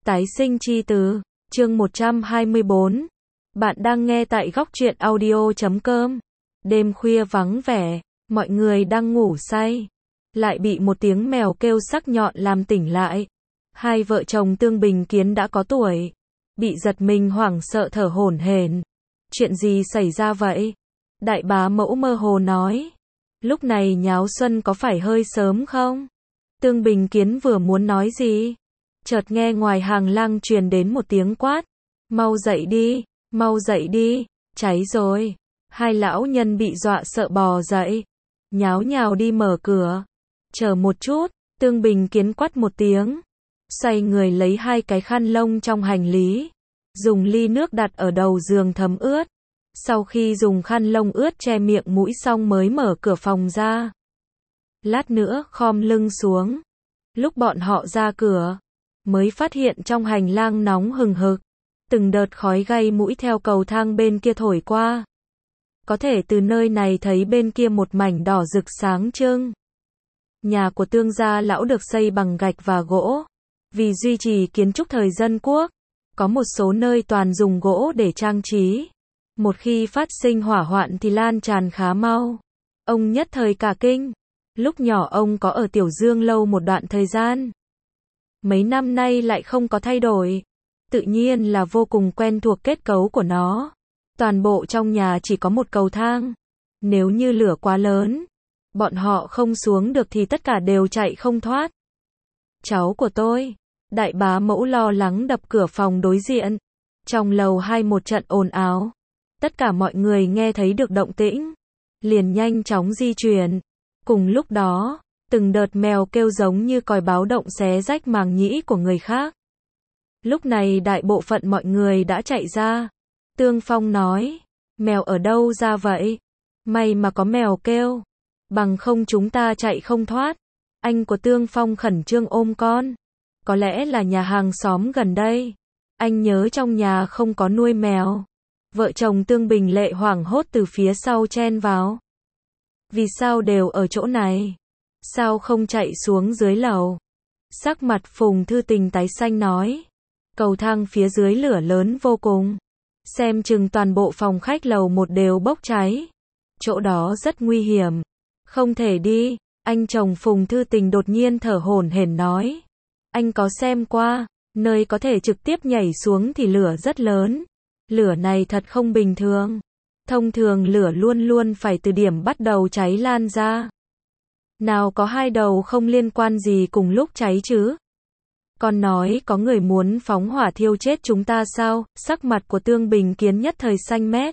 Tái sinh chi từ, chương 124. Bạn đang nghe tại góc truyện audio.com. Đêm khuya vắng vẻ, mọi người đang ngủ say. Lại bị một tiếng mèo kêu sắc nhọn làm tỉnh lại. Hai vợ chồng Tương Bình Kiến đã có tuổi. Bị giật mình hoảng sợ thở hổn hển. Chuyện gì xảy ra vậy? Đại bá mẫu mơ hồ nói. Lúc này nháo xuân có phải hơi sớm không? Tương Bình Kiến vừa muốn nói gì? Chợt nghe ngoài hàng lang truyền đến một tiếng quát. Mau dậy đi, cháy rồi. Hai lão nhân bị dọa sợ bò dậy. Nháo nhào đi mở cửa. Chờ một chút, Tương Bình Kiến quát một tiếng. Xoay người lấy hai cái khăn lông trong hành lý. Dùng ly nước đặt ở đầu giường thấm ướt. Sau khi dùng khăn lông ướt che miệng mũi xong mới mở cửa phòng ra. Lát nữa khom lưng xuống. Lúc bọn họ ra cửa, mới phát hiện trong hành lang nóng hừng hực. Từng đợt khói gây mũi theo cầu thang bên kia thổi qua. Có thể từ nơi này thấy bên kia một mảnh đỏ rực sáng trưng. Nhà của Tương gia lão được xây bằng gạch và gỗ. Vì duy trì kiến trúc thời dân quốc, có một số nơi toàn dùng gỗ để trang trí. Một khi phát sinh hỏa hoạn thì lan tràn khá mau. Ông nhất thời cả kinh. Lúc nhỏ ông có ở Tiểu Dương lâu một đoạn thời gian. Mấy năm nay lại không có thay đổi. Tự nhiên là vô cùng quen thuộc kết cấu của nó. Toàn bộ trong nhà chỉ có một cầu thang. Nếu như lửa quá lớn, bọn họ không xuống được thì tất cả đều chạy không thoát. Cháu của tôi, đại bá mẫu lo lắng đập cửa phòng đối diện. Trong lầu 2 một trận ồn ào. Tất cả mọi người nghe thấy được động tĩnh, liền nhanh chóng di chuyển. Cùng lúc đó, từng đợt mèo kêu giống như còi báo động xé rách màng nhĩ của người khác. Lúc này đại bộ phận mọi người đã chạy ra. Tương Phong nói, mèo ở đâu ra vậy? May mà có mèo kêu, bằng không chúng ta chạy không thoát. Anh của Tương Phong khẩn trương ôm con. Có lẽ là nhà hàng xóm gần đây. Anh nhớ trong nhà không có nuôi mèo. Vợ chồng Tương Bình Lệ hoảng hốt từ phía sau chen vào. Vì sao đều ở chỗ này? Sao không chạy xuống dưới lầu? Sắc mặt Phùng Thư Tình tái xanh nói. Cầu thang phía dưới lửa lớn vô cùng. Xem chừng toàn bộ phòng khách lầu 1 đều bốc cháy. Chỗ đó rất nguy hiểm. Không thể đi. Anh chồng Phùng Thư Tình đột nhiên thở hổn hển nói. Anh có xem qua, nơi có thể trực tiếp nhảy xuống thì lửa rất lớn. Lửa này thật không bình thường. Thông thường lửa luôn luôn phải từ điểm bắt đầu cháy lan ra. Nào có hai đầu không liên quan gì cùng lúc cháy chứ? Còn nói có người muốn phóng hỏa thiêu chết chúng ta sao? Sắc mặt của Tương Bình Kiến nhất thời xanh mét.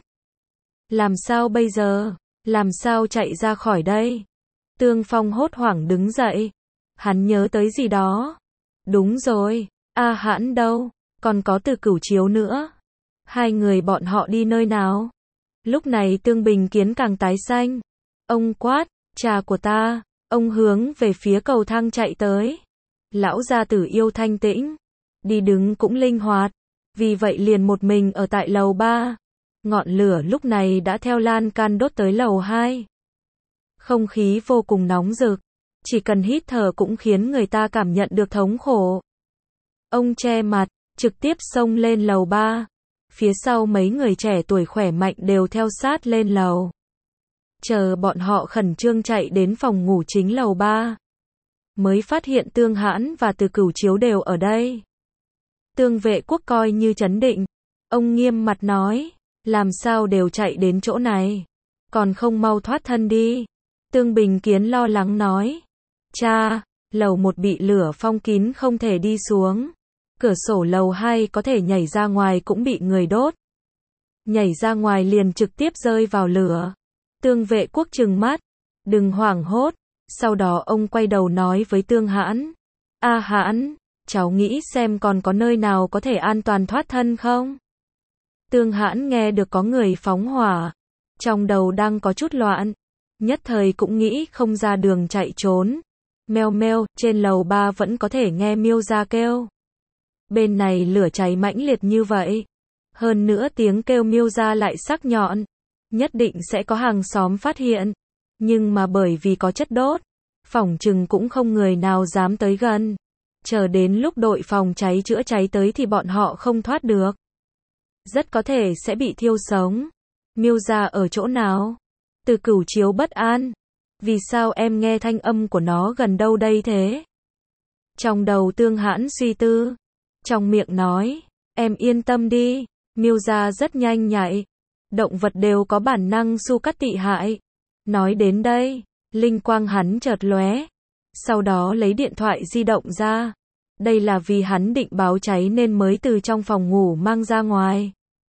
Làm sao bây giờ? Làm sao chạy ra khỏi đây? Tương Phong hốt hoảng đứng dậy. Hắn nhớ tới gì đó. Đúng rồi, A Hãn đâu? Còn có Từ Cửu Chiếu nữa. Hai người bọn họ đi nơi nào? Lúc này Tương Bình Kiến càng tái xanh. Ông quát, cha của ta. Ông hướng về phía cầu thang chạy tới. Lão gia tử yêu thanh tĩnh. Đi đứng cũng linh hoạt. Vì vậy liền một mình ở tại lầu 3. Ngọn lửa lúc này đã theo lan can đốt tới lầu 2. Không khí vô cùng nóng rực. Chỉ cần hít thở cũng khiến người ta cảm nhận được thống khổ. Ông che mặt, trực tiếp xông lên lầu 3. Phía sau mấy người trẻ tuổi khỏe mạnh đều theo sát lên lầu. Chờ bọn họ khẩn trương chạy đến phòng ngủ chính lầu 3. Mới phát hiện Tương Hãn và Từ Cửu Chiếu đều ở đây. Tương Vệ Quốc coi như trấn định. Ông nghiêm mặt nói, làm sao đều chạy đến chỗ này. Còn không mau thoát thân đi. Tương Bình Kiến lo lắng nói. Cha, lầu 1 bị lửa phong kín không thể đi xuống. Cửa sổ lầu 2 có thể nhảy ra ngoài cũng bị người đốt. Nhảy ra ngoài liền trực tiếp rơi vào lửa. Tương Vệ Quốc trừng mắt. Đừng hoảng hốt. Sau đó ông quay đầu nói với Tương Hãn. A Hãn, cháu nghĩ xem còn có nơi nào có thể an toàn thoát thân không? Tương Hãn nghe được có người phóng hỏa. Trong đầu đang có chút loạn. Nhất thời cũng nghĩ không ra đường chạy trốn. Meo meo, trên lầu 3 vẫn có thể nghe miêu ra kêu. Bên này lửa cháy mãnh liệt như vậy. Hơn nữa tiếng kêu miêu ra lại sắc nhọn. Nhất định sẽ có hàng xóm phát hiện. Nhưng mà bởi vì có chất đốt, phỏng chừng cũng không người nào dám tới gần. Chờ đến lúc đội phòng cháy chữa cháy tới thì bọn họ không thoát được. Rất có thể sẽ bị thiêu sống. Miêu gia ở chỗ nào? Từ Cửu Chiếu bất an. Vì sao em nghe thanh âm của nó gần đâu đây thế? Trong đầu Tương Hãn suy tư. Trong miệng nói, em yên tâm đi, Miêu gia rất nhanh nhạy. Động vật đều có bản năng su cắt tị hại. Nói đến đây, linh quang hắn chợt lóe. Sau đó lấy điện thoại di động ra. Đây là vì hắn định báo cháy nên mới từ trong phòng ngủ mang ra ngoài.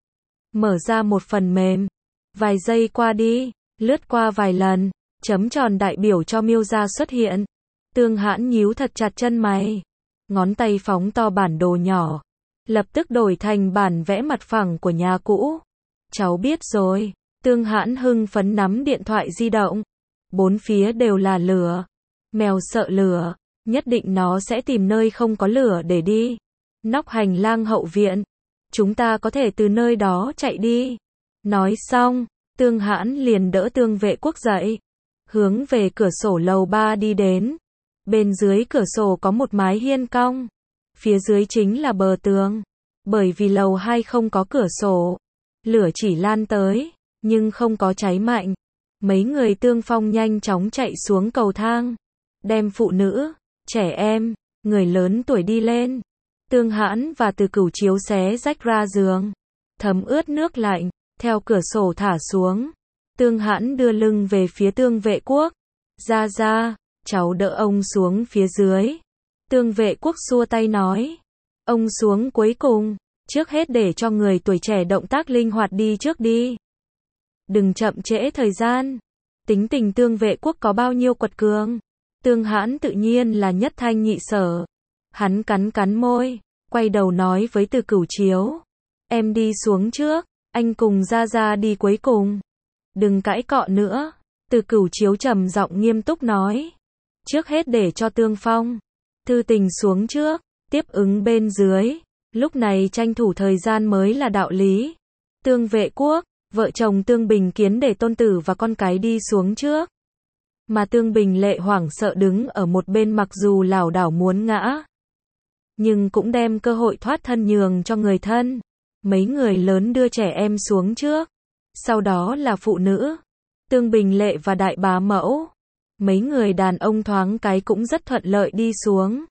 Mở ra một phần mềm. Vài giây qua đi, lướt qua vài lần, chấm tròn đại biểu cho Miêu gia xuất hiện. Tương Hãn nhíu thật chặt chân mày. Ngón tay phóng to bản đồ nhỏ. Lập tức đổi thành bản vẽ mặt phẳng của nhà cũ. Cháu biết rồi. Tương Hãn hưng phấn nắm điện thoại di động. Bốn phía đều là lửa. Mèo sợ lửa. Nhất định nó sẽ tìm nơi không có lửa để đi. Nóc hành lang hậu viện. Chúng ta có thể từ nơi đó chạy đi. Nói xong, Tương Hãn liền đỡ Tương Vệ Quốc dậy. Hướng về cửa sổ lầu 3 đi đến. Bên dưới cửa sổ có một mái hiên cong. Phía dưới chính là bờ tường. Bởi vì lầu 2 không có cửa sổ. Lửa chỉ lan tới, nhưng không có cháy mạnh. Mấy người Tương Phong nhanh chóng chạy xuống cầu thang. Đem phụ nữ, trẻ em, người lớn tuổi đi lên. Tương Hãn và Từ Cửu Chiếu xé rách ra giường. Thấm ướt nước lạnh, theo cửa sổ thả xuống. Tương Hãn đưa lưng về phía Tương Vệ Quốc. Ra, cháu đỡ ông xuống phía dưới. Tương Vệ Quốc xua tay nói. Ông xuống cuối cùng. Trước hết để cho người tuổi trẻ động tác linh hoạt đi trước đi. Đừng chậm trễ thời gian. Tính tình Tương Vệ Quốc có bao nhiêu quật cường. Tương Hãn tự nhiên là nhất thanh nhị sở. Hắn cắn môi, quay đầu nói với Từ Cửu Chiếu. Em đi xuống trước, anh cùng ra đi cuối cùng. Đừng cãi cọ nữa. Từ Cửu Chiếu trầm giọng nghiêm túc nói. Trước hết để cho Tương Phong, Thư Tình xuống trước, tiếp ứng bên dưới. Lúc này tranh thủ thời gian mới là đạo lý. Tương Vệ Quốc, vợ chồng Tương Bình Kiến để tôn tử và con cái đi xuống trước. Mà Tương Bình Lệ hoảng sợ đứng ở một bên mặc dù lảo đảo muốn ngã. Nhưng cũng đem cơ hội thoát thân nhường cho người thân. Mấy người lớn đưa trẻ em xuống trước. Sau đó là phụ nữ. Tương Bình Lệ và đại bá mẫu. Mấy người đàn ông thoáng cái cũng rất thuận lợi đi xuống.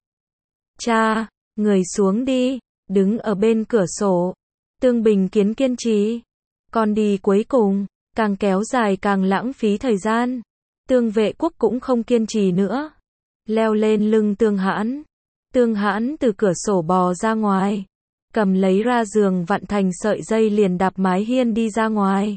Cha, người xuống đi. Đứng ở bên cửa sổ. Tương Bình Kiến kiên trì. Con đi cuối cùng. Càng kéo dài càng lãng phí thời gian. Tương Vệ Quốc cũng không kiên trì nữa. Leo lên lưng Tương Hãn. Tương Hãn từ cửa sổ bò ra ngoài. Cầm lấy ra giường vặn thành sợi dây liền đạp mái hiên đi ra ngoài.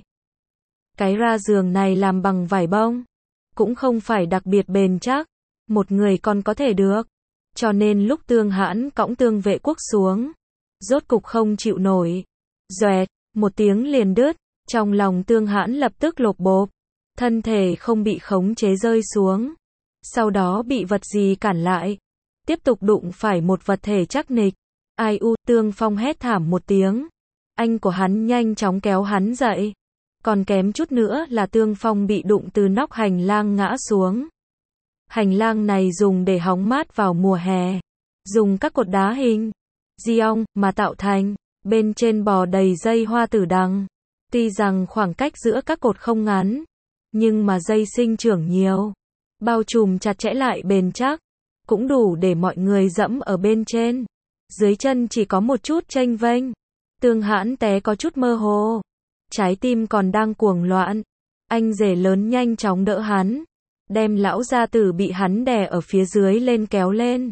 Cái ra giường này làm bằng vải bông. Cũng không phải đặc biệt bền chắc. Một người còn có thể được. Cho nên lúc Tương Hãn cõng Tương Vệ Quốc xuống. Rốt cục không chịu nổi. Doẹt, một tiếng liền đứt. Trong lòng Tương Hãn lập tức lột bộp. Thân thể không bị khống chế rơi xuống. Sau đó bị vật gì cản lại. Tiếp tục đụng phải một vật thể chắc nịch. Ai u, Tương Phong hét thảm một tiếng. Anh của hắn nhanh chóng kéo hắn dậy. Còn kém chút nữa là Tương Phong bị đụng từ nóc hành lang ngã xuống. Hành lang này dùng để hóng mát vào mùa hè. Dùng các cột đá hình giông mà tạo thành. Bên trên bò đầy dây hoa tử đằng. Tuy rằng khoảng cách giữa các cột không ngắn. Nhưng mà dây sinh trưởng nhiều. Bao trùm chặt chẽ lại bền chắc. Cũng đủ để mọi người dẫm ở bên trên. Dưới chân chỉ có một chút chênh vênh. Tương Hãn té có chút mơ hồ. Trái tim còn đang cuồng loạn. Anh rể lớn nhanh chóng đỡ hắn. Đem lão gia tử bị hắn đè ở phía dưới lên kéo lên.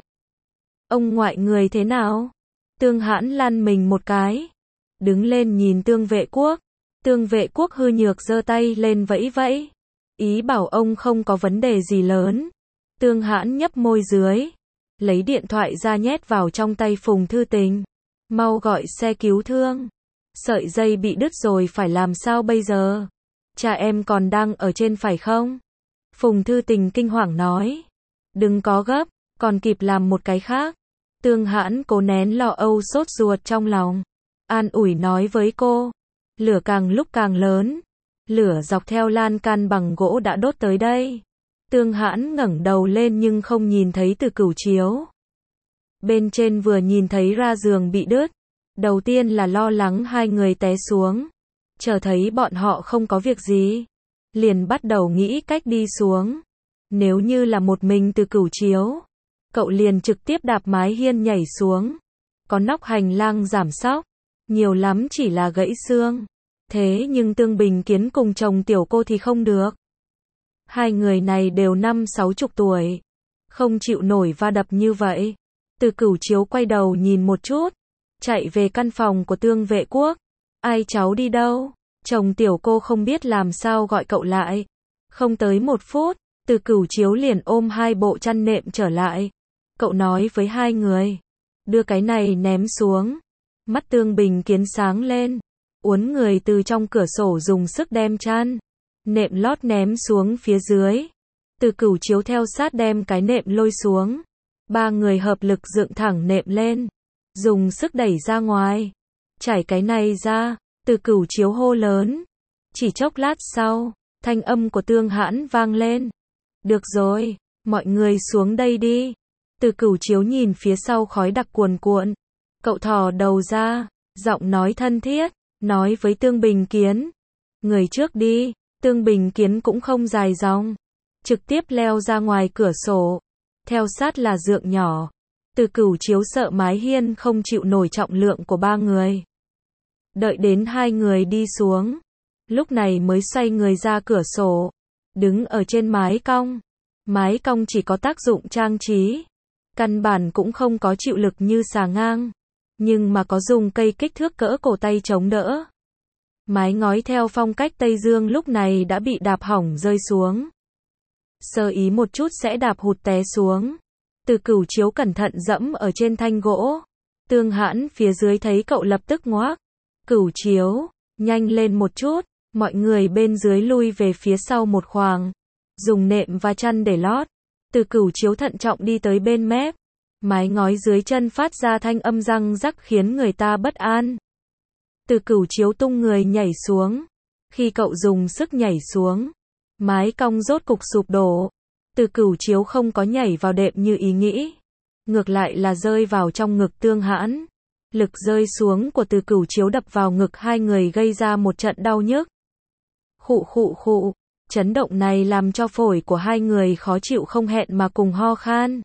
Ông ngoại người thế nào? Tương Hãn lăn mình một cái. Đứng lên nhìn Tương Vệ Quốc. Tương Vệ Quốc hư nhược giơ tay lên vẫy vẫy. Ý bảo ông không có vấn đề gì lớn. Tương Hãn nhấp môi dưới. Lấy điện thoại ra nhét vào trong tay Phùng Thư Tình. Mau gọi xe cứu thương. Sợi dây bị đứt rồi phải làm sao bây giờ? Cha em còn đang ở trên phải không? Phùng Thư Tình kinh hoàng nói. Đừng có gấp, còn kịp làm một cái khác. Tương Hãn cố nén lo âu sốt ruột trong lòng. An ủi nói với cô. Lửa càng lúc càng lớn. Lửa dọc theo lan can bằng gỗ đã đốt tới đây. Tương Hãn ngẩng đầu lên nhưng không nhìn thấy Từ Cửu Chiếu. Bên trên vừa nhìn thấy ra giường bị đứt. Đầu tiên là lo lắng hai người té xuống. Chờ thấy bọn họ không có việc gì. Liền bắt đầu nghĩ cách đi xuống. Nếu như là một mình Từ Cửu Chiếu, cậu liền trực tiếp đạp mái hiên nhảy xuống. Có nóc hành lang giảm sóc, nhiều lắm chỉ là gãy xương. Thế nhưng Tương Bình Kiến cùng chồng tiểu cô thì không được. Hai người này đều 50-60 tuổi. Không chịu nổi va đập như vậy. Từ Cửu Chiếu quay đầu nhìn một chút. Chạy về căn phòng của Tương Vệ Quốc. Ai cháu đi đâu? Chồng tiểu cô không biết làm sao gọi cậu lại. Không tới 1 phút, Từ Cửu Chiếu liền ôm 2 bộ chăn nệm trở lại. Cậu nói với hai người. Đưa cái này ném xuống. Mắt Tương Bình Kiến sáng lên. Uốn người từ trong cửa sổ dùng sức đem chăn nệm lót ném xuống phía dưới. Từ Cửu Chiếu theo sát đem cái nệm lôi xuống. Ba người hợp lực dựng thẳng nệm lên. Dùng sức đẩy ra ngoài. Chảy cái này ra. Từ Cửu Chiếu hô lớn. Chỉ chốc lát sau, thanh âm của Tương Hãn vang lên. Được rồi, mọi người xuống đây đi. Từ Cửu Chiếu nhìn phía sau khói đặc cuồn cuộn. Cậu thò đầu ra, giọng nói thân thiết, nói với Tương Bình Kiến. Người trước đi. Tương Bình Kiến cũng không dài dòng. Trực tiếp leo ra ngoài cửa sổ. Theo sát là Dượng nhỏ. Từ Cửu Chiếu sợ mái hiên không chịu nổi trọng lượng của ba người. Đợi đến hai người đi xuống. Lúc này mới xoay người ra cửa sổ. Đứng ở trên mái cong. Mái cong chỉ có tác dụng trang trí. Căn bản cũng không có chịu lực như xà ngang. Nhưng mà có dùng cây kích thước cỡ cổ tay chống đỡ. Mái ngói theo phong cách Tây Dương lúc này đã bị đạp hỏng rơi xuống. Sơ ý một chút sẽ đạp hụt té xuống. Từ Cửu Chiếu cẩn thận dẫm ở trên thanh gỗ. Tương Hãn phía dưới thấy cậu lập tức ngoác. Cửu Chiếu, nhanh lên một chút. Mọi người bên dưới lui về phía sau một khoảng. Dùng nệm và chăn để lót. Từ Cửu Chiếu thận trọng đi tới bên mép. Mái ngói dưới chân phát ra thanh âm răng rắc khiến người ta bất an. Từ Cửu Chiếu tung người nhảy xuống. Khi cậu dùng sức nhảy xuống, mái cong rốt cục sụp đổ. Từ Cửu Chiếu không có nhảy vào đệm như ý nghĩ. Ngược lại là rơi vào trong ngực Tương Hãn. Lực rơi xuống của Từ Cửu Chiếu đập vào ngực hai người gây ra một trận đau nhức. Khụ khụ khụ. Chấn động này làm cho phổi của hai người khó chịu không hẹn mà cùng ho khan.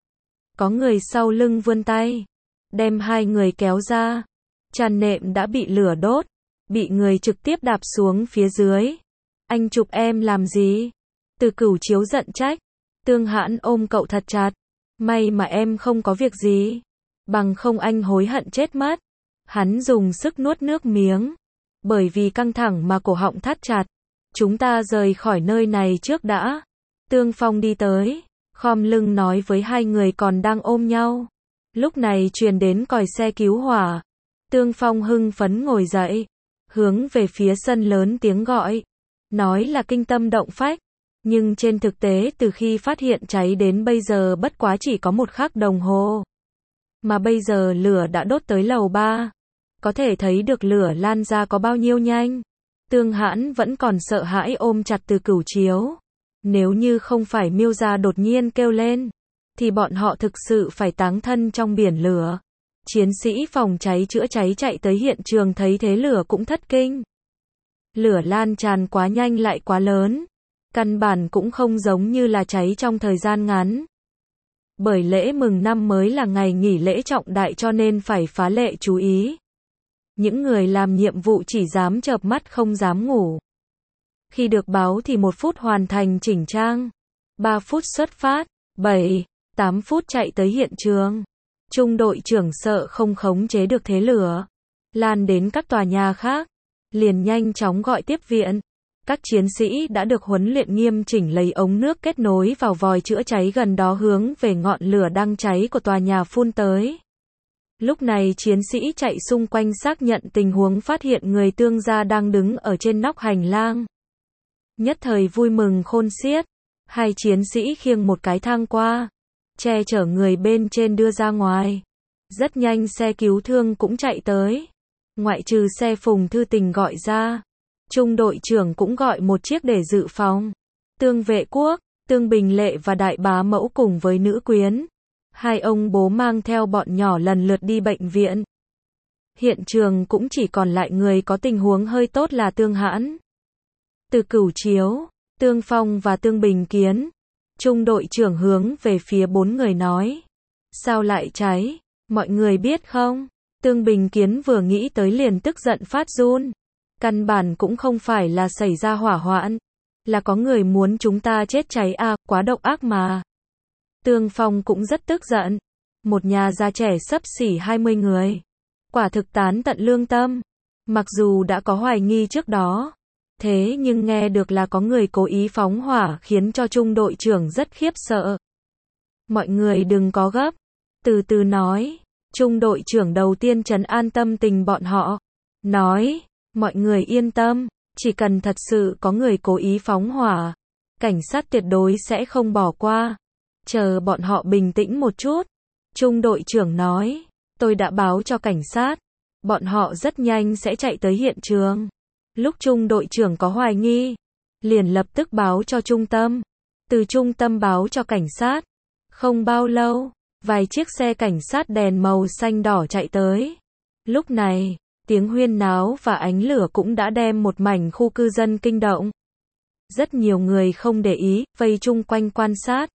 Có người sau lưng vươn tay. Đem hai người kéo ra. Chăn nệm đã bị lửa đốt. Bị người trực tiếp đạp xuống phía dưới. Anh chụp em làm gì? Từ Cửu Chiếu giận trách. Tương Hãn ôm cậu thật chặt. May mà em không có việc gì. Bằng không anh hối hận chết mất. Hắn dùng sức nuốt nước miếng. Bởi vì căng thẳng mà cổ họng thắt chặt. Chúng ta rời khỏi nơi này trước đã. Tương Phong đi tới. Khom lưng nói với hai người còn đang ôm nhau. Lúc này truyền đến còi xe cứu hỏa. Tương Phong hưng phấn ngồi dậy. Hướng về phía sân lớn tiếng gọi. Nói là kinh tâm động phách. Nhưng trên thực tế từ khi phát hiện cháy đến bây giờ bất quá chỉ có 1 khắc đồng hồ. Mà bây giờ lửa đã đốt tới lầu 3. Có thể thấy được lửa lan ra có bao nhiêu nhanh. Tương Hãn vẫn còn sợ hãi ôm chặt Từ Cửu Chiếu. Nếu như không phải Miêu gia đột nhiên kêu lên, thì bọn họ thực sự phải táng thân trong biển lửa. Chiến sĩ phòng cháy chữa cháy chạy tới hiện trường thấy thế lửa cũng thất kinh. Lửa lan tràn quá nhanh lại quá lớn. Căn bản cũng không giống như là cháy trong thời gian ngắn. Bởi lễ mừng năm mới là ngày nghỉ lễ trọng đại cho nên phải phá lệ chú ý. Những người làm nhiệm vụ chỉ dám chợp mắt không dám ngủ. Khi được báo thì 1 phút hoàn thành chỉnh trang. 3 phút xuất phát. 7, 8 phút chạy tới hiện trường. Trung đội trưởng sợ không khống chế được thế lửa. Lan đến các tòa nhà khác. Liền nhanh chóng gọi tiếp viện. Các chiến sĩ đã được huấn luyện nghiêm chỉnh lấy ống nước kết nối vào vòi chữa cháy gần đó hướng về ngọn lửa đang cháy của tòa nhà phun tới. Lúc này chiến sĩ chạy xung quanh xác nhận tình huống phát hiện người Tương gia đang đứng ở trên nóc hành lang. Nhất thời vui mừng khôn xiết. Hai chiến sĩ khiêng một cái thang qua. Che chở người bên trên đưa ra ngoài. Rất nhanh xe cứu thương cũng chạy tới. Ngoại trừ xe Phùng Thư Tình gọi ra. Trung đội trưởng cũng gọi một chiếc để dự phòng. Tương Vệ Quốc, Tương Bình Lệ và Đại Bá Mẫu cùng với nữ quyến. Hai ông bố mang theo bọn nhỏ lần lượt đi bệnh viện. Hiện trường cũng chỉ còn lại người có tình huống hơi tốt là Tương Hãn, Từ Cửu Chiếu, Tương Phong và Tương Bình Kiến. Trung đội trưởng hướng về phía bốn người nói. Sao lại cháy? Mọi người biết không? Tương Bình Kiến vừa nghĩ tới liền tức giận phát run. Căn bản cũng không phải là xảy ra hỏa hoạn. Là có người muốn chúng ta chết cháy à, quá độc ác mà. Tương Phong cũng rất tức giận. Một nhà già trẻ xấp xỉ 20 người. Quả thực tán tận lương tâm. Mặc dù đã có hoài nghi trước đó. Thế nhưng nghe được là có người cố ý phóng hỏa khiến cho trung đội trưởng rất khiếp sợ. Mọi người đừng có gấp. Từ từ nói. Trung đội trưởng đầu tiên trấn an tâm tình bọn họ. Nói, mọi người yên tâm. Chỉ cần thật sự có người cố ý phóng hỏa. Cảnh sát tuyệt đối sẽ không bỏ qua. Chờ bọn họ bình tĩnh một chút. Trung đội trưởng nói. Tôi đã báo cho cảnh sát. Bọn họ rất nhanh sẽ chạy tới hiện trường. Lúc trung đội trưởng có hoài nghi, liền lập tức báo cho trung tâm. Từ trung tâm báo cho cảnh sát. Không bao lâu, vài chiếc xe cảnh sát đèn màu xanh đỏ chạy tới. Lúc này, tiếng huyên náo và ánh lửa cũng đã đem một mảnh khu cư dân kinh động. Rất nhiều người không để ý, vây chung quanh quan sát.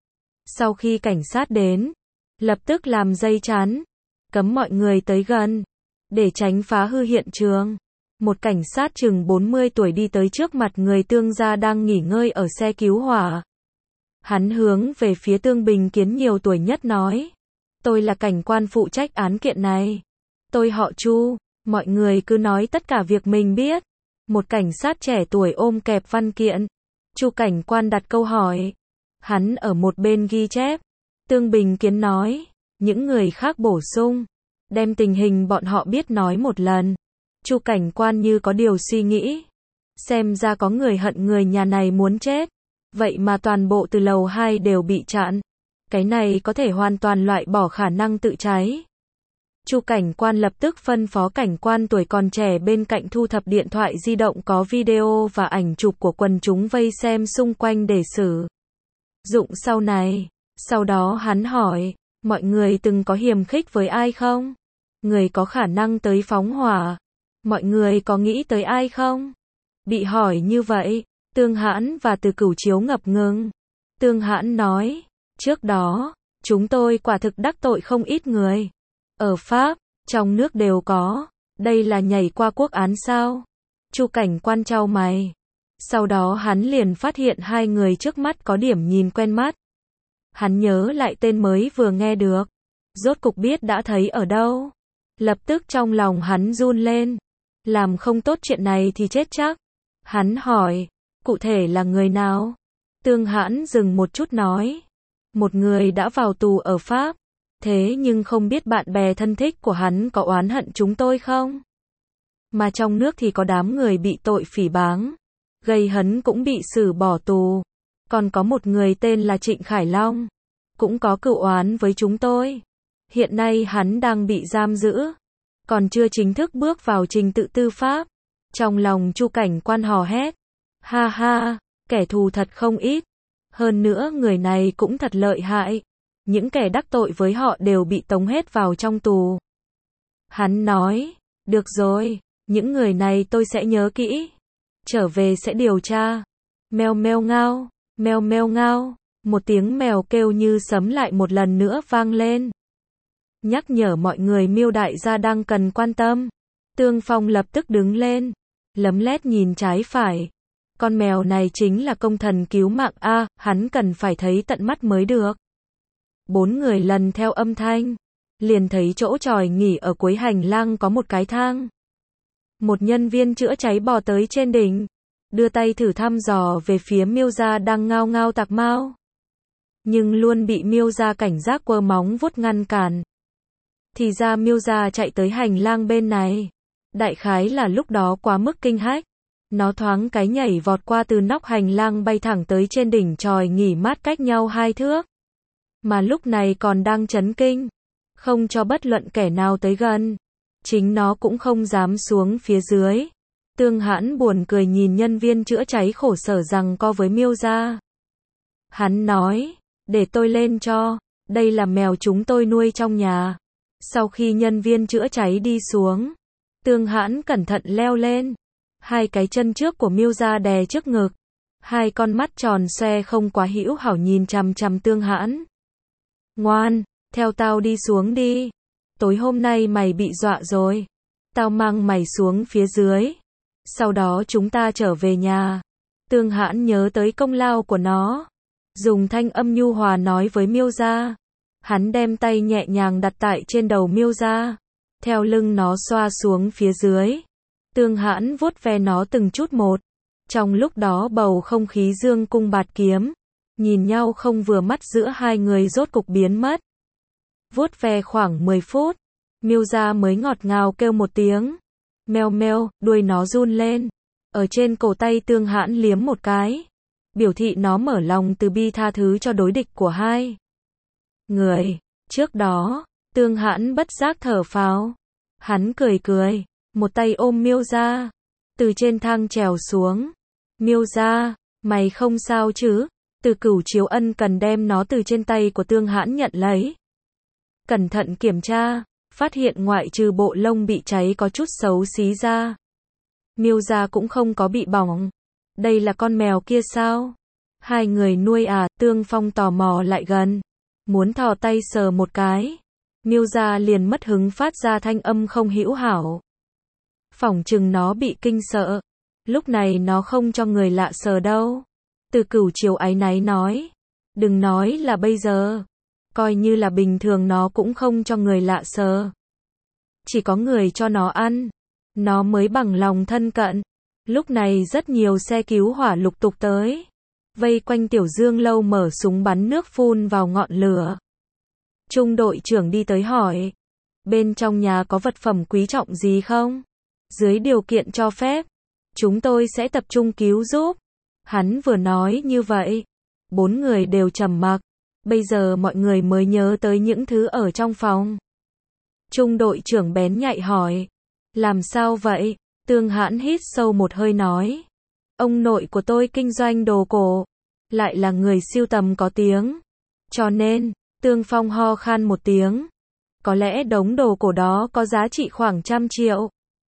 Sau khi cảnh sát đến, lập tức làm dây chắn, cấm mọi người tới gần, để tránh phá hư hiện trường. Một cảnh sát chừng 40 tuổi đi tới trước mặt người Tương gia đang nghỉ ngơi ở xe cứu hỏa. Hắn hướng về phía Tương Bình Kiến nhiều tuổi nhất nói. Tôi là cảnh quan phụ trách án kiện này. Tôi họ Chu, mọi người cứ nói tất cả việc mình biết. Một cảnh sát trẻ tuổi ôm kẹp văn kiện. Chu cảnh quan đặt câu hỏi. Hắn ở một bên ghi chép. Tương Bình Kiến nói. Những người khác bổ sung. Đem tình hình bọn họ biết nói một lần. Chu cảnh quan như có điều suy nghĩ. Xem ra có người hận người nhà này muốn chết. Vậy mà toàn bộ từ lầu 2 đều bị chặn. Cái này có thể hoàn toàn loại bỏ khả năng tự cháy. Chu cảnh quan lập tức phân phó cảnh quan tuổi còn trẻ bên cạnh thu thập điện thoại di động có video và ảnh chụp của quần chúng vây xem xung quanh để sử dụng sau này. Sau đó hắn hỏi, mọi người từng có hiềm khích với ai không? Người có khả năng tới phóng hỏa. Mọi người có nghĩ tới ai không? Bị hỏi như vậy, Tương Hãn và Từ Cửu Chiếu ngập ngừng. Tương Hãn nói, trước đó, chúng tôi quả thực đắc tội không ít người. Ở Pháp, trong nước đều có. Đây là nhảy qua quốc án sao? Chu cảnh quan chau mày. Sau đó hắn liền phát hiện hai người trước mắt có điểm nhìn quen mắt. Hắn nhớ lại tên mới vừa nghe được. Rốt cục biết đã thấy ở đâu. Lập tức trong lòng hắn run lên. Làm không tốt chuyện này thì chết chắc. Hắn hỏi, cụ thể là người nào? Tương Hãn dừng một chút nói. Một người đã vào tù ở Pháp. Thế nhưng không biết bạn bè thân thích của hắn có oán hận chúng tôi không? Mà trong nước thì có đám người bị tội phỉ báng. Gây hấn cũng bị xử bỏ tù. Còn có một người tên là Trịnh Khải Long. Cũng có cựu oán với chúng tôi. Hiện nay hắn đang bị giam giữ. Còn chưa chính thức bước vào trình tự tư pháp. Trong lòng Chu cảnh quan hò hét. Ha ha, kẻ thù thật không ít. Hơn nữa người này cũng thật lợi hại. Những kẻ đắc tội với họ đều bị tống hết vào trong tù. Hắn nói, được rồi, những người này tôi sẽ nhớ kỹ. Trở về sẽ điều tra. Meo meo ngao, meo meo ngao. Một tiếng mèo kêu như sấm lại một lần nữa vang lên. Nhắc nhở mọi người Miêu đại gia đang cần quan tâm. Tương Phong lập tức đứng lên. Lấm lét nhìn trái phải. Con mèo này chính là công thần cứu mạng a, hắn cần phải thấy tận mắt mới được. Bốn người lần theo âm thanh. Liền thấy chỗ tròi nghỉ ở cuối hành lang có một cái thang. Một nhân viên chữa cháy bò tới trên đỉnh. Đưa tay thử thăm dò về phía Miêu gia đang ngao ngao tạc mao. Nhưng luôn bị Miêu gia cảnh giác quơ móng vuốt ngăn cản. Thì ra Miêu gia chạy tới hành lang bên này. Đại khái là lúc đó quá mức kinh hách. Nó thoáng cái nhảy vọt qua từ nóc hành lang bay thẳng tới trên đỉnh chòi nghỉ mát cách nhau 2 thước. Mà lúc này còn đang chấn kinh. Không cho bất luận kẻ nào tới gần. Chính nó cũng không dám xuống phía dưới. Tương Hãn buồn cười nhìn nhân viên chữa cháy khổ sở rằng co với Miêu gia. Hắn nói, để tôi lên cho. Đây là mèo chúng tôi nuôi trong nhà. Sau khi nhân viên chữa cháy đi xuống, Tương Hãn cẩn thận leo lên. Hai cái chân trước của Miêu Gia đè trước ngực. Hai con mắt tròn xoe không quá hữu hảo nhìn chằm chằm Tương Hãn. Ngoan, theo tao đi xuống đi. Tối hôm nay mày bị dọa rồi. Tao mang mày xuống phía dưới. Sau đó chúng ta trở về nhà. Tương Hãn nhớ tới công lao của nó. Dùng thanh âm nhu hòa nói với Miêu Gia. Hắn đem tay nhẹ nhàng đặt tại trên đầu Miêu Gia. Theo lưng nó xoa xuống phía dưới. Tương Hãn vuốt ve nó từng chút một. Trong lúc đó bầu không khí dương cung bạt kiếm. Nhìn nhau không vừa mắt giữa hai người rốt cục biến mất. Vuốt ve khoảng 10 phút. Miêu Gia mới ngọt ngào kêu một tiếng. Meo meo, đuôi nó run lên. Ở trên cổ tay Tương Hãn liếm một cái. Biểu thị nó mở lòng từ bi tha thứ cho đối địch của hai người. Trước đó, Tương Hãn bất giác thở phào. Hắn cười cười. Một tay ôm Miêu Gia. Từ trên thang trèo xuống. Miêu Gia, mày không sao chứ? Từ Cửu Chiếu ân cần đem nó từ trên tay của Tương Hãn nhận lấy. Cẩn thận kiểm tra. Phát hiện ngoại trừ bộ lông bị cháy có chút xấu xí ra. Miêu Gia cũng không có bị bỏng. Đây là con mèo kia sao? Hai người nuôi à? Tương Phong tò mò lại gần. Muốn thò tay sờ một cái. Miêu Gia liền mất hứng phát ra thanh âm không hữu hảo. Phỏng chừng nó bị kinh sợ. Lúc này nó không cho người lạ sờ đâu. Từ Cửu Chiếu áy náy nói. Đừng nói là bây giờ. Coi như là bình thường nó cũng không cho người lạ sờ. Chỉ có người cho nó ăn. Nó mới bằng lòng thân cận. Lúc này rất nhiều xe cứu hỏa lục tục tới. Vây quanh Tiểu Dương Lâu mở súng bắn nước phun vào ngọn lửa. Trung đội trưởng đi tới hỏi. Bên trong nhà có vật phẩm quý trọng gì không? Dưới điều kiện cho phép, chúng tôi sẽ tập trung cứu giúp. Hắn vừa nói như vậy. Bốn người đều trầm mặc. Bây giờ mọi người mới nhớ tới những thứ ở trong phòng. Trung đội trưởng bén nhạy hỏi. Làm sao vậy? Tương Hãn hít sâu một hơi nói. Ông nội của tôi kinh doanh đồ cổ. Lại là người sưu tầm có tiếng. Cho nên, Tương Phong ho khan một tiếng. Có lẽ đống đồ cổ đó có giá trị khoảng 100 triệu.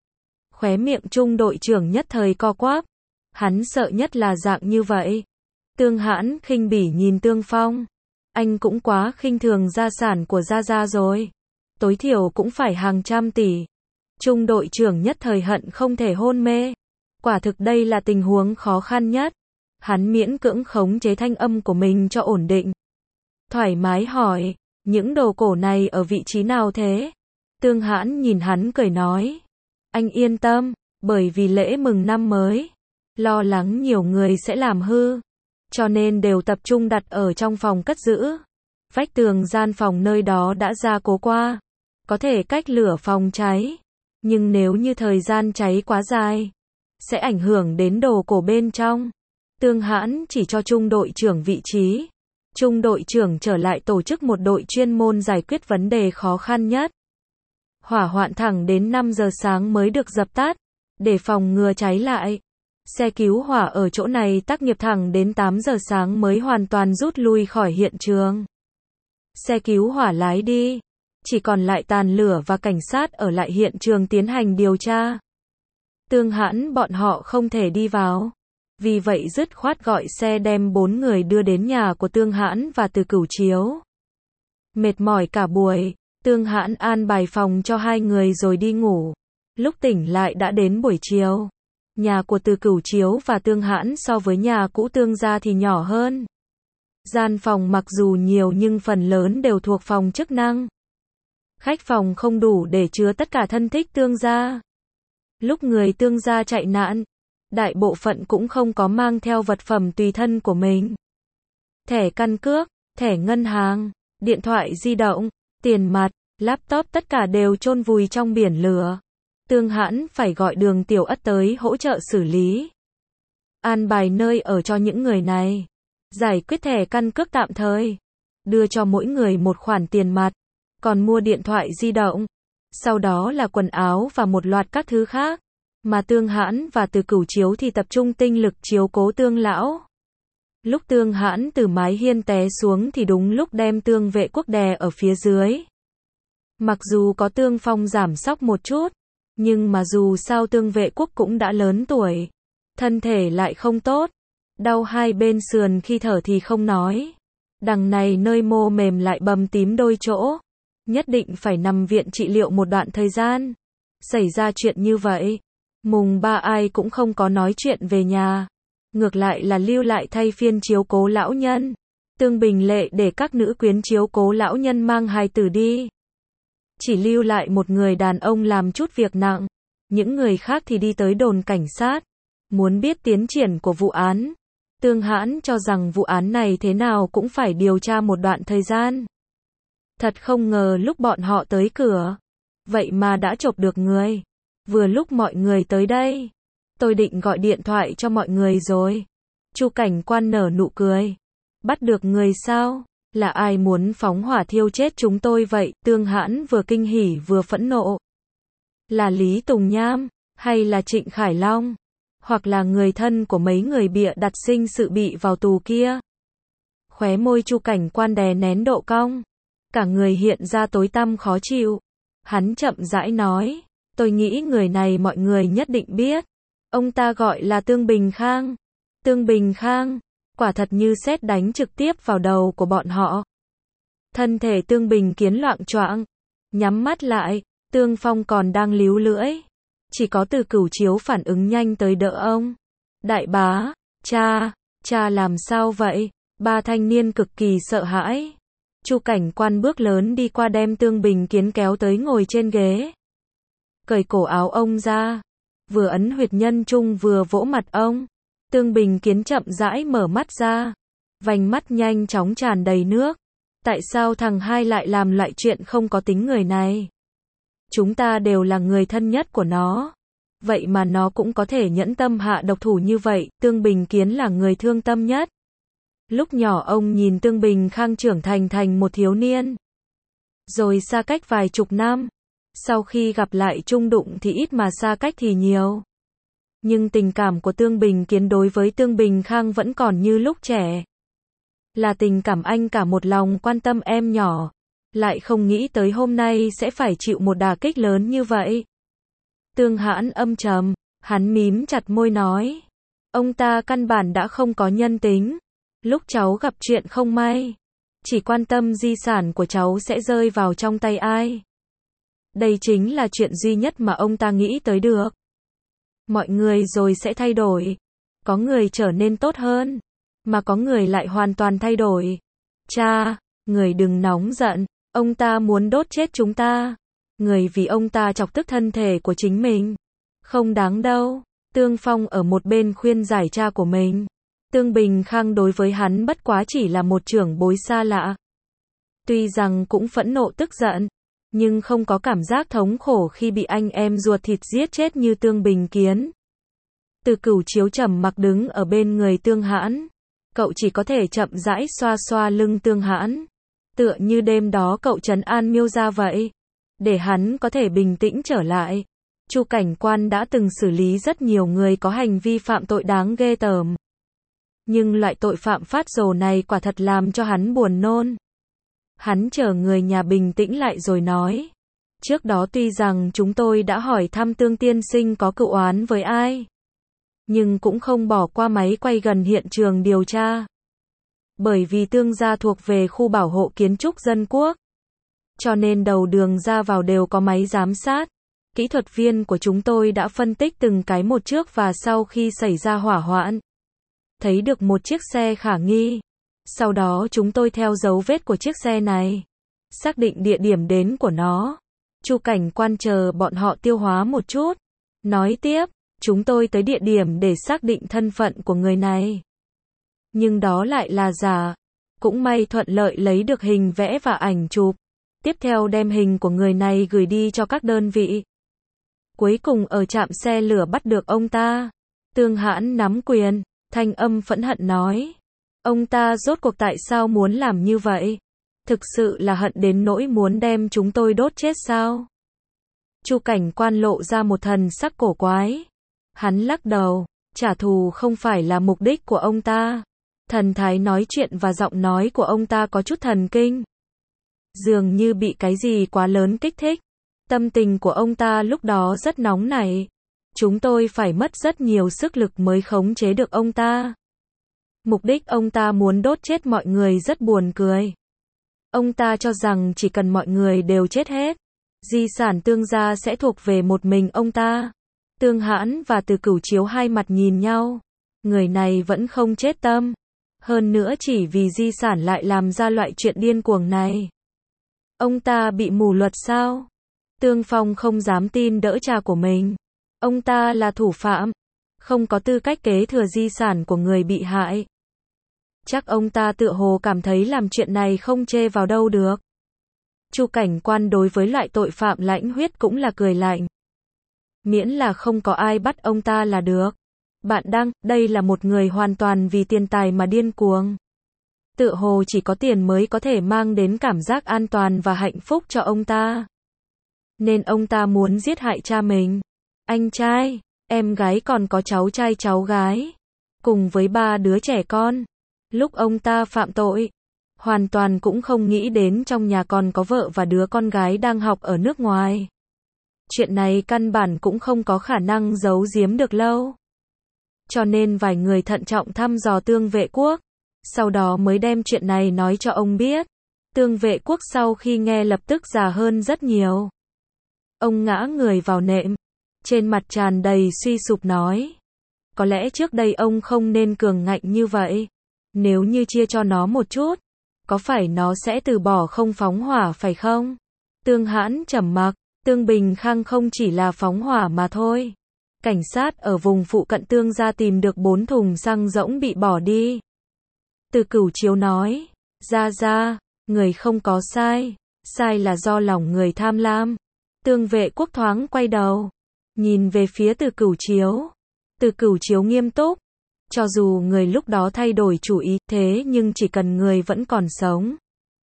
Khóe miệng Trung đội trưởng nhất thời co quắp. Hắn sợ nhất là dạng như vậy. Tương Hãn khinh bỉ nhìn Tương Phong. Anh cũng quá khinh thường gia sản của Gia Gia rồi. Tối thiểu cũng phải hàng trăm tỷ. Trung đội trưởng nhất thời hận không thể hôn mê. Quả thực đây là tình huống khó khăn nhất. Hắn miễn cưỡng khống chế thanh âm của mình cho ổn định. Thoải mái hỏi, những đồ cổ này ở vị trí nào thế? Tương Hãn nhìn hắn cười nói. Anh yên tâm, bởi vì lễ mừng năm mới. Lo lắng nhiều người sẽ làm hư. Cho nên đều tập trung đặt ở trong phòng cất giữ. Vách tường gian phòng nơi đó đã gia cố qua. Có thể cách lửa phòng cháy. Nhưng nếu như thời gian cháy quá dài, sẽ ảnh hưởng đến đồ cổ bên trong. Tương Hãn chỉ cho Trung đội trưởng vị trí. Trung đội trưởng trở lại tổ chức một đội chuyên môn giải quyết vấn đề khó khăn nhất. Hỏa hoạn thẳng đến 5 giờ sáng mới được dập tắt, để phòng ngừa cháy lại. Xe cứu hỏa ở chỗ này tác nghiệp thẳng đến 8 giờ sáng mới hoàn toàn rút lui khỏi hiện trường. Xe cứu hỏa lái đi, chỉ còn lại tàn lửa và cảnh sát ở lại hiện trường tiến hành điều tra. Tương Hãn bọn họ không thể đi vào. Vì vậy dứt khoát gọi xe đem 4 người đưa đến nhà của Tương Hãn và Từ Cửu Chiếu. Mệt mỏi cả buổi, Tương Hãn an bài phòng cho hai người rồi đi ngủ. Lúc tỉnh lại đã đến buổi chiều. Nhà của Từ Cửu Chiếu và Tương Hãn so với nhà cũ Tương gia thì nhỏ hơn. Gian phòng mặc dù nhiều nhưng phần lớn đều thuộc phòng chức năng. Khách phòng không đủ để chứa tất cả thân thích Tương gia. Lúc người Tương gia chạy nạn, đại bộ phận cũng không có mang theo vật phẩm tùy thân của mình. Thẻ căn cước, thẻ ngân hàng, điện thoại di động, tiền mặt, laptop tất cả đều chôn vùi trong biển lửa. Tương Hãn phải gọi Đường Tiểu Ất tới hỗ trợ xử lý. An bài nơi ở cho những người này. Giải quyết thẻ căn cước tạm thời. Đưa cho mỗi người một khoản tiền mặt. Còn mua điện thoại di động. Sau đó là quần áo và một loạt các thứ khác. Mà Tương Hãn và Từ Cửu Chiếu thì tập trung tinh lực chiếu cố Tương lão. Lúc Tương Hãn từ mái hiên té xuống thì đúng lúc đem Tương Vệ Quốc đè ở phía dưới. Mặc dù có Tương Phong giảm sóc một chút, nhưng mà dù sao Tương Vệ Quốc cũng đã lớn tuổi, thân thể lại không tốt, đau hai bên sườn khi thở thì không nói. Đằng này nơi mô mềm lại bầm tím đôi chỗ, nhất định phải nằm viện trị liệu một đoạn thời gian. Xảy ra chuyện như vậy, mùng 3 ai cũng không có nói chuyện về nhà, ngược lại là lưu lại thay phiên chiếu cố lão nhân. Tương Bình Lệ để các nữ quyến chiếu cố lão nhân mang hài tử đi. Chỉ lưu lại một người đàn ông làm chút việc nặng, những người khác thì đi tới đồn cảnh sát, muốn biết tiến triển của vụ án. Tương Hãn cho rằng vụ án này thế nào cũng phải điều tra một đoạn thời gian. Thật không ngờ lúc bọn họ tới cửa, vậy mà đã chộp được người. Vừa lúc mọi người tới đây, tôi định gọi điện thoại cho mọi người rồi. Chu cảnh quan nở nụ cười. Bắt được người sao? Là ai muốn phóng hỏa thiêu chết chúng tôi vậy? Tương Hãn vừa kinh hỉ vừa phẫn nộ. Là Lý Tùng Nham, hay là Trịnh Khải Long, hoặc là người thân của mấy người bịa đặt sinh sự bị vào tù kia? Khóe môi Chu cảnh quan đè nén độ cong, cả người hiện ra tối tăm khó chịu. Hắn chậm rãi nói, tôi nghĩ người này mọi người nhất định biết. Ông ta gọi là Tương Bình Khang. Tương Bình Khang, quả thật như sét đánh trực tiếp vào đầu của bọn họ. Thân thể Tương Bình Kiến loạng choạng, nhắm mắt lại, Tương Phong còn đang líu lưỡi. Chỉ có Từ Cửu Chiếu phản ứng nhanh tới đỡ ông. Đại bá, cha làm sao vậy? Ba thanh niên cực kỳ sợ hãi. Chu cảnh quan bước lớn đi qua đem Tương Bình Kiến kéo tới ngồi trên ghế. Cởi cổ áo ông ra, vừa ấn huyệt nhân trung vừa vỗ mặt ông. Tương Bình Kiến chậm rãi mở mắt ra, vành mắt nhanh chóng tràn đầy nước. Tại sao thằng hai lại làm loại chuyện không có tính người này? Chúng ta đều là người thân nhất của nó, vậy mà nó cũng có thể nhẫn tâm hạ độc thủ như vậy. Tương Bình Kiến là người thương tâm nhất. Lúc nhỏ ông nhìn Tương Bình Khang trưởng thành một thiếu niên, rồi xa cách vài chục năm. Sau khi gặp lại chung đụng thì ít mà xa cách thì nhiều. Nhưng tình cảm của Tương Bình Kiến đối với Tương Bình Khang vẫn còn như lúc trẻ. Là tình cảm anh cả một lòng quan tâm em nhỏ. Lại không nghĩ tới hôm nay sẽ phải chịu một đả kích lớn như vậy. Tương Hãn âm trầm, hắn mím chặt môi nói. Ông ta căn bản đã không có nhân tính. Lúc cháu gặp chuyện không may, chỉ quan tâm di sản của cháu sẽ rơi vào trong tay ai. Đây chính là chuyện duy nhất mà ông ta nghĩ tới được. Mọi người rồi sẽ thay đổi. Có người trở nên tốt hơn, mà có người lại hoàn toàn thay đổi. Cha, người đừng nóng giận. Ông ta muốn đốt chết chúng ta. Người vì ông ta chọc tức thân thể của chính mình. Không đáng đâu. Tương Phong ở một bên khuyên giải cha của mình. Tương Bình Khang đối với hắn bất quá chỉ là một trưởng bối xa lạ. Tuy rằng cũng phẫn nộ tức giận, nhưng không có cảm giác thống khổ khi bị anh em ruột thịt giết chết như Tương Bình Kiến. Từ Cửu Chiếu trầm mặc đứng ở bên người Tương Hãn. Cậu chỉ có thể chậm rãi xoa xoa lưng Tương Hãn. Tựa như đêm đó cậu trấn an Miêu Gia vậy. Để hắn có thể bình tĩnh trở lại. Chu cảnh quan đã từng xử lý rất nhiều người có hành vi phạm tội đáng ghê tởm. Nhưng loại tội phạm phát rồ này quả thật làm cho hắn buồn nôn. Hắn chờ người nhà bình tĩnh lại rồi nói. Trước đó tuy rằng chúng tôi đã hỏi thăm Tương tiên sinh có cựu oán với ai, nhưng cũng không bỏ qua máy quay gần hiện trường điều tra. Bởi vì Tương gia thuộc về khu bảo hộ kiến trúc dân quốc, cho nên đầu đường ra vào đều có máy giám sát. Kỹ thuật viên của chúng tôi đã phân tích từng cái một trước và sau khi xảy ra hỏa hoạn. Thấy được một chiếc xe khả nghi. Sau đó chúng tôi theo dấu vết của chiếc xe này, xác định địa điểm đến của nó. Chu cảnh quan chờ bọn họ tiêu hóa một chút, nói tiếp, chúng tôi tới địa điểm để xác định thân phận của người này. Nhưng đó lại là giả. Cũng may thuận lợi lấy được hình vẽ và ảnh chụp. Tiếp theo đem hình của người này gửi đi cho các đơn vị. Cuối cùng ở trạm xe lửa bắt được ông ta. Tương Hãn nắm quyền, thanh âm phẫn hận nói. Ông ta rốt cuộc tại sao muốn làm như vậy? Thực sự là hận đến nỗi muốn đem chúng tôi đốt chết sao? Chu cảnh quan lộ ra một thần sắc cổ quái. Hắn lắc đầu, trả thù không phải là mục đích của ông ta. Thần thái nói chuyện và giọng nói của ông ta có chút thần kinh. Dường như bị cái gì quá lớn kích thích. Tâm tình của ông ta lúc đó rất nóng nảy. Chúng tôi phải mất rất nhiều sức lực mới khống chế được ông ta. Mục đích ông ta muốn đốt chết mọi người rất buồn cười. Ông ta cho rằng chỉ cần mọi người đều chết hết, di sản Tương gia sẽ thuộc về một mình ông ta. Tương Hãn và Từ Cửu Chiếu hai mặt nhìn nhau. Người này vẫn không chết tâm. Hơn nữa chỉ vì di sản lại làm ra loại chuyện điên cuồng này. Ông ta bị mù luật sao? Tương Phong không dám tin đỡ cha của mình. Ông ta là thủ phạm, không có tư cách kế thừa di sản của người bị hại. Chắc ông ta tựa hồ cảm thấy làm chuyện này không chê vào đâu được. Chu cảnh quan đối với loại tội phạm lãnh huyết cũng là cười lạnh. Miễn là không có ai bắt ông ta là được. Bạn đăng, đây là một người hoàn toàn vì tiền tài mà điên cuồng. Tựa hồ chỉ có tiền mới có thể mang đến cảm giác an toàn và hạnh phúc cho ông ta. Nên ông ta muốn giết hại cha mình. Anh trai, em gái còn có cháu trai cháu gái. Cùng với 3 đứa trẻ con. Lúc ông ta phạm tội, hoàn toàn cũng không nghĩ đến trong nhà còn có vợ và đứa con gái đang học ở nước ngoài. Chuyện này căn bản cũng không có khả năng giấu giếm được lâu. Cho nên vài người thận trọng thăm dò Tương Vệ Quốc. Sau đó mới đem chuyện này nói cho ông biết. Tương Vệ Quốc sau khi nghe lập tức già hơn rất nhiều. Ông ngã người vào nệm. Trên mặt tràn đầy suy sụp nói. Có lẽ trước đây ông không nên cường ngạnh như vậy. Nếu như chia cho nó một chút, có phải nó sẽ từ bỏ không phóng hỏa phải không? Tương Hãn trầm mặc. Tương Bình Khang không chỉ là phóng hỏa mà thôi. Cảnh sát ở vùng phụ cận Tương gia tìm được 4 thùng xăng rỗng bị bỏ đi. Từ Cửu Chiếu nói, ra, người không có sai, sai là do lòng người tham lam. Tương Vệ Quốc thoáng quay đầu, nhìn về phía Từ Cửu Chiếu. Từ Cửu Chiếu nghiêm túc, cho dù người lúc đó thay đổi chủ ý, thế nhưng chỉ cần người vẫn còn sống,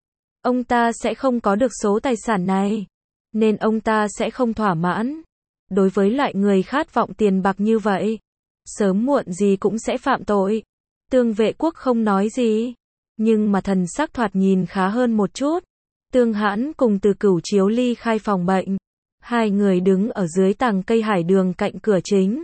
ông ta sẽ không có được số tài sản này, nên ông ta sẽ không thỏa mãn. Đối với loại người khát vọng tiền bạc như vậy, sớm muộn gì cũng sẽ phạm tội. Tương Vệ Quốc không nói gì, nhưng mà thần sắc thoạt nhìn khá hơn một chút. Tương Hãn cùng Từ Cửu Chiếu ly khai phòng bệnh. Hai người đứng ở dưới tàng cây hải đường cạnh cửa chính.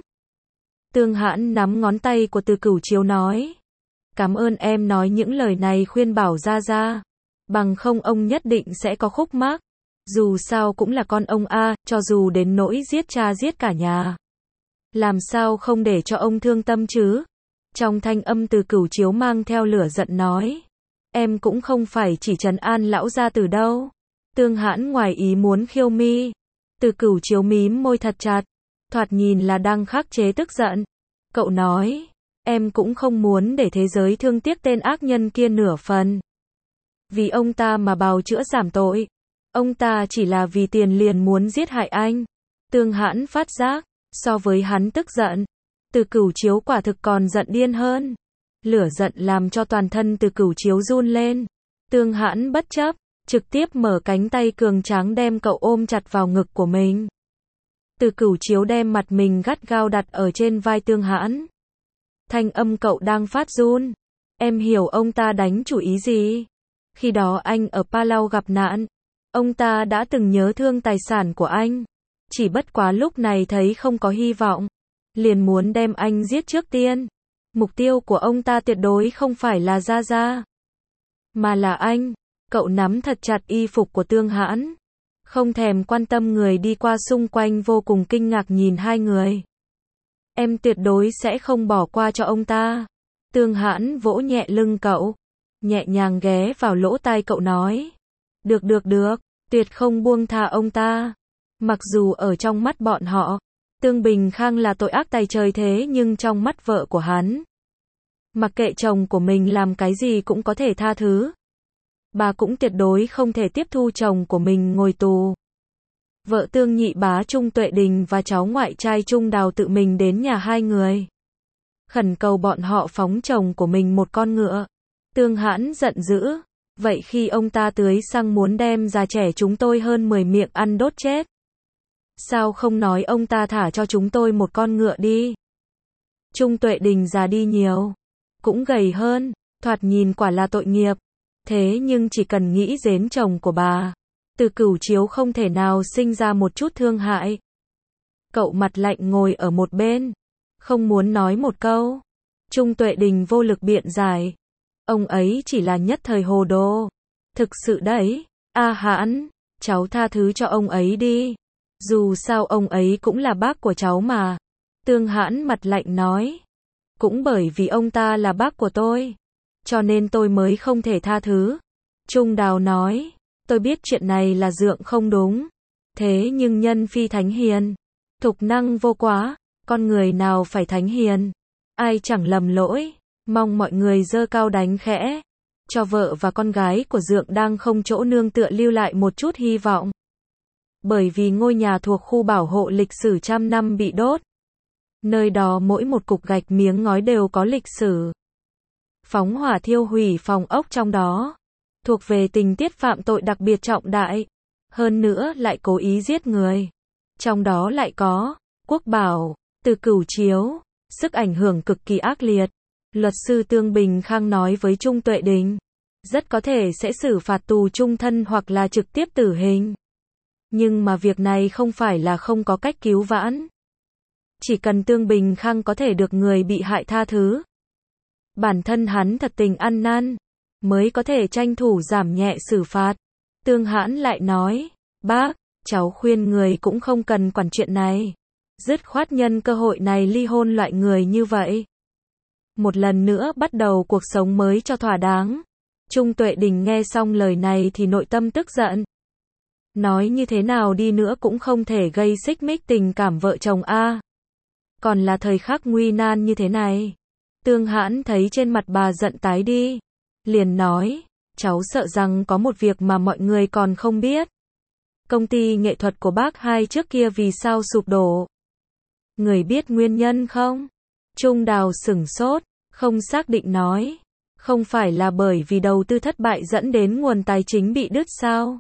Tương Hãn nắm ngón tay của Từ Cửu Chiếu nói. Cảm ơn em nói những lời này khuyên bảo Ra. Bằng không ông nhất định sẽ có khúc mắc. Dù sao cũng là con ông a, cho dù đến nỗi giết cha giết cả nhà. Làm sao không để cho ông thương tâm chứ? Trong thanh âm Từ Cửu Chiếu mang theo lửa giận nói. Em cũng không phải chỉ trấn an lão gia tử đâu. Tương Hãn ngoài ý muốn khiêu mi. Từ Cửu Chiếu mím môi thật chặt. Thoạt nhìn là đang khắc chế tức giận. Cậu nói. Em cũng không muốn để thế giới thương tiếc tên ác nhân kia nửa phần. Vì ông ta mà bào chữa giảm tội. Ông ta chỉ là vì tiền liền muốn giết hại anh. Tương Hãn phát giác. So với hắn tức giận, Từ Cửu Chiếu quả thực còn giận điên hơn. Lửa giận làm cho toàn thân Từ Cửu Chiếu run lên. Tương Hãn bất chấp, trực tiếp mở cánh tay cường tráng đem cậu ôm chặt vào ngực của mình. Từ Cửu Chiếu đem mặt mình gắt gao đặt ở trên vai Tương Hãn. Thanh âm cậu đang phát run. Em hiểu ông ta đánh chủ ý gì? Khi đó anh ở Palau gặp nạn, ông ta đã từng nhớ thương tài sản của anh. Chỉ bất quá lúc này thấy không có hy vọng, liền muốn đem anh giết trước tiên. Mục tiêu của ông ta tuyệt đối không phải là Ra, mà là anh. Cậu nắm thật chặt y phục của Tương Hãn, không thèm quan tâm người đi qua xung quanh vô cùng kinh ngạc nhìn hai người. Em tuyệt đối sẽ không bỏ qua cho ông ta. Tương Hãn vỗ nhẹ lưng cậu, nhẹ nhàng ghé vào lỗ tai cậu nói. Được, tuyệt không buông tha ông ta. Mặc dù ở trong mắt bọn họ, Tương Bình Khang là tội ác tày trời thế nhưng trong mắt vợ của hắn, mặc kệ chồng của mình làm cái gì cũng có thể tha thứ. Bà cũng tuyệt đối không thể tiếp thu chồng của mình ngồi tù. Vợ Tương nhị bá Trung Tuệ Đình và cháu ngoại trai Trung Đào tự mình đến nhà hai người, khẩn cầu bọn họ phóng chồng của mình một con ngựa. Tương Hãn giận dữ. Vậy khi ông ta tưới xăng muốn đem già trẻ chúng tôi hơn 10 miệng ăn đốt chết, sao không nói ông ta thả cho chúng tôi một con ngựa đi? Trung Tuệ Đình già đi nhiều, cũng gầy hơn, thoạt nhìn quả là tội nghiệp. Thế nhưng chỉ cần nghĩ đến chồng của bà, Từ Cửu Chiếu không thể nào sinh ra một chút thương hại. Cậu mặt lạnh ngồi ở một bên, không muốn nói một câu. Trung Tuệ Đình vô lực biện giải. Ông ấy chỉ là nhất thời hồ đồ. Thực sự đấy, Hãn, cháu tha thứ cho ông ấy đi. Dù sao ông ấy cũng là bác của cháu mà. Tương Hãn mặt lạnh nói. Cũng bởi vì ông ta là bác của tôi, cho nên tôi mới không thể tha thứ. Trung Đào nói. Tôi biết chuyện này là Dượng không đúng. Thế nhưng nhân phi thánh hiền, thục năng vô quá, con người nào phải thánh hiền, ai chẳng lầm lỗi, mong mọi người giơ cao đánh khẽ, cho vợ và con gái của Dượng đang không chỗ nương tựa lưu lại một chút hy vọng. Bởi vì ngôi nhà thuộc khu bảo hộ lịch sử trăm năm bị đốt. Nơi đó mỗi một cục gạch miếng ngói đều có lịch sử. Phóng hỏa thiêu hủy phòng ốc trong đó, thuộc về tình tiết phạm tội đặc biệt trọng đại, hơn nữa lại cố ý giết người. Trong đó lại có Quốc Bảo, Từ Cửu Chiếu, sức ảnh hưởng cực kỳ ác liệt. Luật sư Tương Bình Khang nói với Trung Tuệ Đình, rất có thể sẽ xử phạt tù chung thân hoặc là trực tiếp tử hình. Nhưng mà việc này không phải là không có cách cứu vãn. Chỉ cần Tương Bình Khang có thể được người bị hại tha thứ, bản thân hắn thật tình ăn năn, mới có thể tranh thủ giảm nhẹ xử phạt. Tương Hãn lại nói, bác, cháu khuyên người cũng không cần quản chuyện này. Dứt khoát nhân cơ hội này ly hôn loại người như vậy. Một lần nữa bắt đầu cuộc sống mới cho thỏa đáng. Trung Tuệ Đình nghe xong lời này thì nội tâm tức giận. Nói như thế nào đi nữa cũng không thể gây xích mích tình cảm vợ chồng a. Còn là thời khắc nguy nan như thế này. Tương Hãn thấy trên mặt bà giận tái đi, liền nói, cháu sợ rằng có một việc mà mọi người còn không biết. Công ty nghệ thuật của bác hai trước kia vì sao sụp đổ? Người biết nguyên nhân không? Trung Đào sửng sốt, không xác định nói, không phải là bởi vì đầu tư thất bại dẫn đến nguồn tài chính bị đứt sao?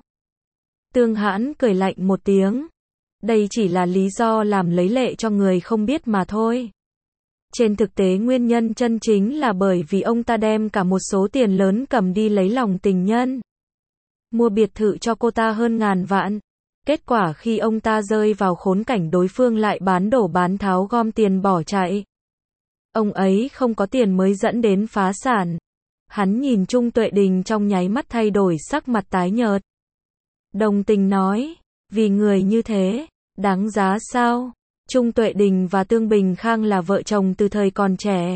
Tương Hãn cười lạnh một tiếng. Đây chỉ là lý do làm lấy lệ cho người không biết mà thôi. Trên thực tế nguyên nhân chân chính là bởi vì ông ta đem cả một số tiền lớn cầm đi lấy lòng tình nhân. Mua biệt thự cho cô ta hơn ngàn vạn. Kết quả khi ông ta rơi vào khốn cảnh đối phương lại bán đổ bán tháo gom tiền bỏ chạy. Ông ấy không có tiền mới dẫn đến phá sản. Hắn nhìn Trung Tuệ Đình trong nháy mắt thay đổi sắc mặt tái nhợt. Đồng tình nói, vì người như thế, đáng giá sao? Trung Tuệ Đình và Tương Bình Khang là vợ chồng từ thời còn trẻ.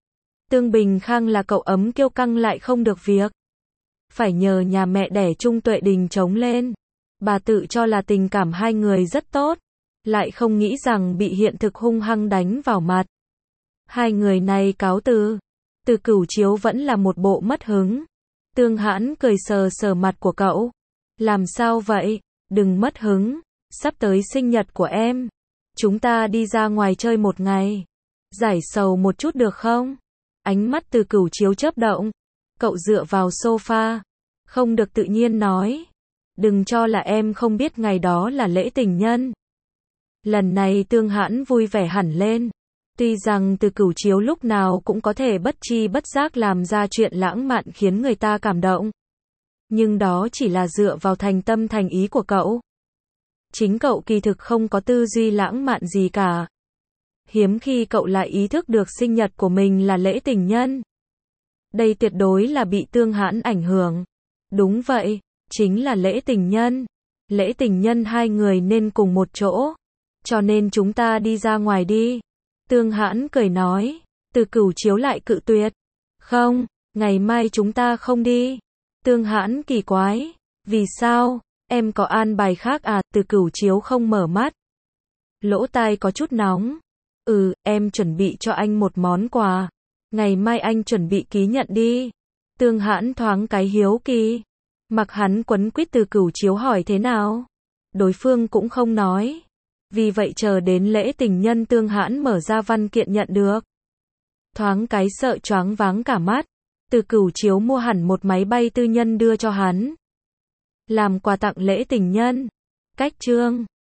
Tương Bình Khang là cậu ấm kiêu căng lại không được việc. Phải nhờ nhà mẹ đẻ Trung Tuệ Đình chống lên. Bà tự cho là tình cảm hai người rất tốt, lại không nghĩ rằng bị hiện thực hung hăng đánh vào mặt. Hai người này cáo từ. Từ Cửu Chiếu vẫn là một bộ mất hứng. Tương Hãn cười sờ sờ mặt của cậu. Làm sao vậy? Đừng mất hứng. Sắp tới sinh nhật của em. Chúng ta đi ra ngoài chơi một ngày. Giải sầu một chút được không? Ánh mắt Từ Cửu Chiếu chớp động. Cậu dựa vào sofa. Không được tự nhiên nói. Đừng cho là em không biết ngày đó là lễ tình nhân. Lần này Tương Hãn vui vẻ hẳn lên. Tuy rằng Từ Cửu Chiếu lúc nào cũng có thể bất chi bất giác làm ra chuyện lãng mạn khiến người ta cảm động. Nhưng đó chỉ là dựa vào thành tâm thành ý của cậu. Chính cậu kỳ thực không có tư duy lãng mạn gì cả. Hiếm khi cậu lại ý thức được sinh nhật của mình là lễ tình nhân. Đây tuyệt đối là bị Tương Hãn ảnh hưởng. Đúng vậy, chính là lễ tình nhân. Lễ tình nhân hai người nên cùng một chỗ. Cho nên chúng ta đi ra ngoài đi. Tương Hãn cười nói. Từ Cửu Chiếu lại cự tuyệt. Không, ngày mai chúng ta không đi. Tương Hãn kỳ quái. Vì sao? Em có an bài khác à? Từ Cửu Chiếu không mở mắt. Lỗ tai có chút nóng. Em chuẩn bị cho anh một món quà. Ngày mai anh chuẩn bị ký nhận đi. Tương Hãn thoáng cái hiếu kỳ. Mặc hắn quấn quýt Từ Cửu Chiếu hỏi thế nào. Đối phương cũng không nói. Vì vậy chờ đến lễ tình nhân Tương Hãn mở ra văn kiện nhận được. Thoáng cái sợ choáng váng cả mắt. Từ Cửu Chiếu mua hẳn một máy bay tư nhân đưa cho hắn. Làm quà tặng lễ tình nhân. Cách chương